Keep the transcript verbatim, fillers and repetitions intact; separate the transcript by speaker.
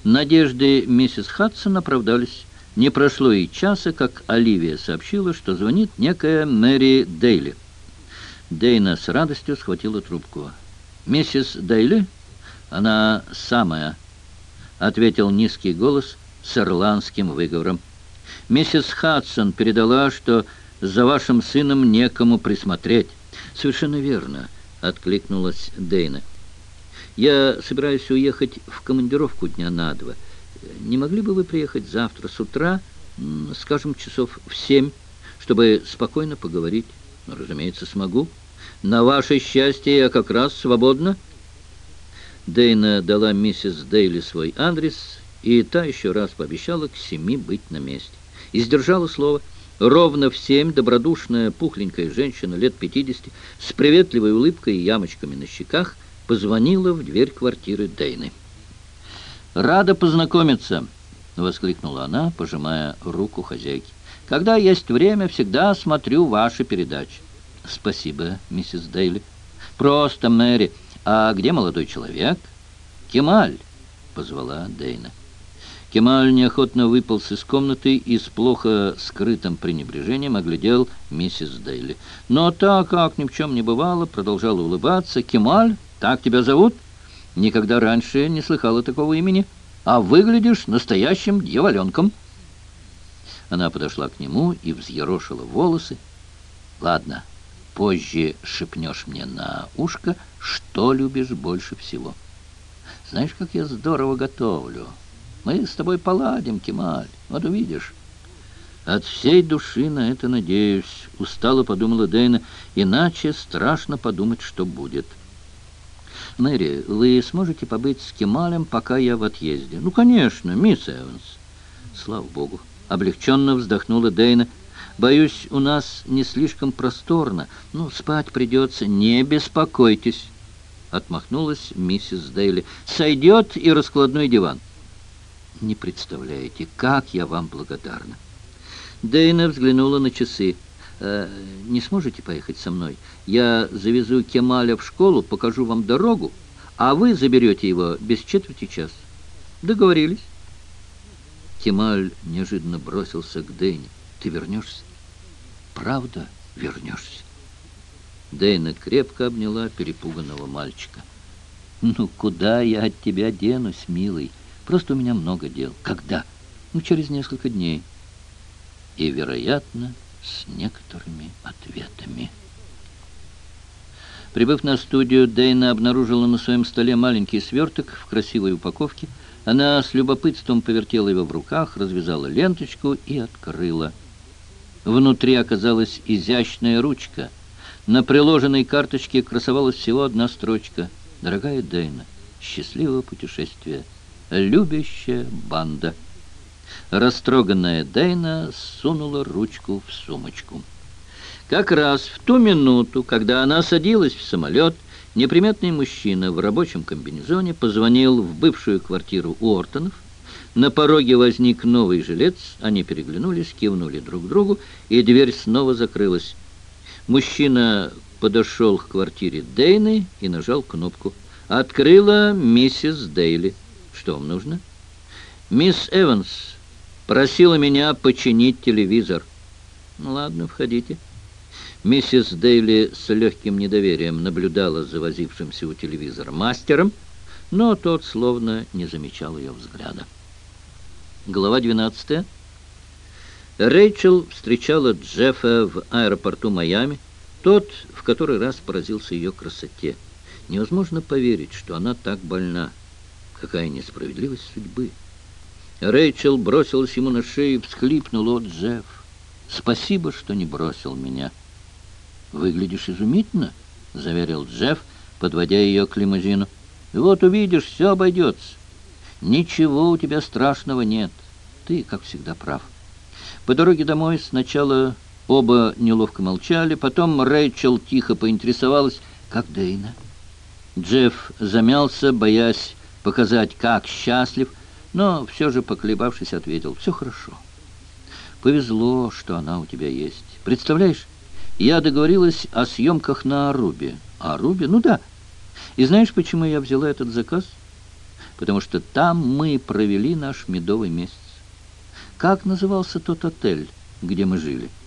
Speaker 1: Надежды миссис Хадсон оправдались. Не прошло и часа, как Оливия сообщила, что звонит некая Мэри Дейли. Дейна с радостью схватила трубку. «Миссис Дейли?» «Она самая», — ответил низкий голос с ирландским выговором. «Миссис Хадсон передала, что за вашим сыном некому присмотреть». «Совершенно верно», — откликнулась Дейна. «Я собираюсь уехать в командировку дня на два. Не могли бы вы приехать завтра с утра, скажем, часов в семь, чтобы спокойно поговорить?» «Ну, разумеется, смогу. На ваше счастье я как раз свободна». Дейна дала миссис Дейли свой адрес, и та еще раз пообещала к семи быть на месте. И сдержала слово. Ровно в семь добродушная пухленькая женщина лет пятидесяти с приветливой улыбкой и ямочками на щеках позвонила в дверь квартиры Дейны. «Рада познакомиться!» — воскликнула она, пожимая руку хозяйки. «Когда есть время, всегда смотрю ваши передачи». «Спасибо, миссис Дейли». «Просто, Мэри. А где молодой человек?» «Кемаль», — позвала Дейна. Кемаль неохотно выполз из комнаты и с плохо скрытым пренебрежением оглядел миссис Дейли. Но та, как ни в чем не бывало, продолжала улыбаться. «Кемаль, так тебя зовут? Никогда раньше не слыхала такого имени. А выглядишь настоящим дьяволенком». Она подошла к нему и взъерошила волосы. «Ладно, позже шепнешь мне на ушко, что любишь больше всего. Знаешь, как я здорово готовлю. Мы с тобой поладим, Кемаль, вот увидишь». «От всей души на это надеюсь», — устало подумала Дейна, «иначе страшно подумать, что будет». «Мэри, вы сможете побыть с Кемалем, пока я в отъезде?» «Ну, конечно, мисс Эванс». «Слава богу», — облегченно вздохнула Дейна. «Боюсь, у нас не слишком просторно. Ну, спать придется. Не беспокойтесь», — отмахнулась миссис Дейли. «Сойдет и раскладной диван». «Не представляете, как я вам благодарна». Дейна взглянула на часы. «Э, «Не сможете поехать со мной? Я завезу Кемаля в школу, покажу вам дорогу, а вы заберете его без четверти час». «Договорились». Кемаль неожиданно бросился к Дейне. «Ты вернешься? Правда вернешься?» Дейна крепко обняла перепуганного мальчика. «Ну, куда я от тебя денусь, милый? Просто у меня много дел». «Когда?» «Ну, через несколько дней». И, вероятно, с некоторыми ответами. Прибыв на студию, Дейна обнаружила на своем столе маленький сверток в красивой упаковке. Она с любопытством повертела его в руках, развязала ленточку и открыла. Внутри оказалась изящная ручка. На приложенной карточке красовалась всего одна строчка. «Дорогая Дейна, счастливого путешествия. Любящая банда». Растроганная Дейна сунула ручку в сумочку. Как раз в ту минуту, когда она садилась в самолет, неприметный мужчина в рабочем комбинезоне позвонил в бывшую квартиру Уортонов. На пороге возник новый жилец, они переглянулись, кивнули друг другу, и дверь снова закрылась. Мужчина подошел к квартире Дейны и нажал кнопку. Открыла миссис Дейли. «Что вам нужно?» «Мисс Эванс просила меня починить телевизор». «Ну ладно, входите». Миссис Дейли с легким недоверием наблюдала за возившимся у телевизора мастером, но тот словно не замечал ее взгляда. Глава двенадцатая. Рэйчел встречала Джеффа в аэропорту Майами. Тот в который раз поразился ее красоте. Невозможно поверить, что она так больна. Какая несправедливость судьбы. Рэйчел бросилась ему на шею и всхлипнула: «О, Джефф, спасибо, что не бросил меня». «Выглядишь изумительно», — заверил Джефф, подводя ее к лимузину. «Вот увидишь, все обойдется. Ничего у тебя страшного нет. Ты, как всегда, прав». По дороге домой сначала оба неловко молчали, потом Рэйчел тихо поинтересовалась: «Как Дейна?» Джефф замялся, боясь показать, как счастлив, но все же, поколебавшись, ответил: «Все хорошо. Повезло, что она у тебя есть. Представляешь, я договорилась о съемках на Арубе». «Арубе? Ну да. И знаешь, почему я взяла этот заказ? потому что там мы провели наш медовый месяц. Как назывался тот отель, где мы жили?»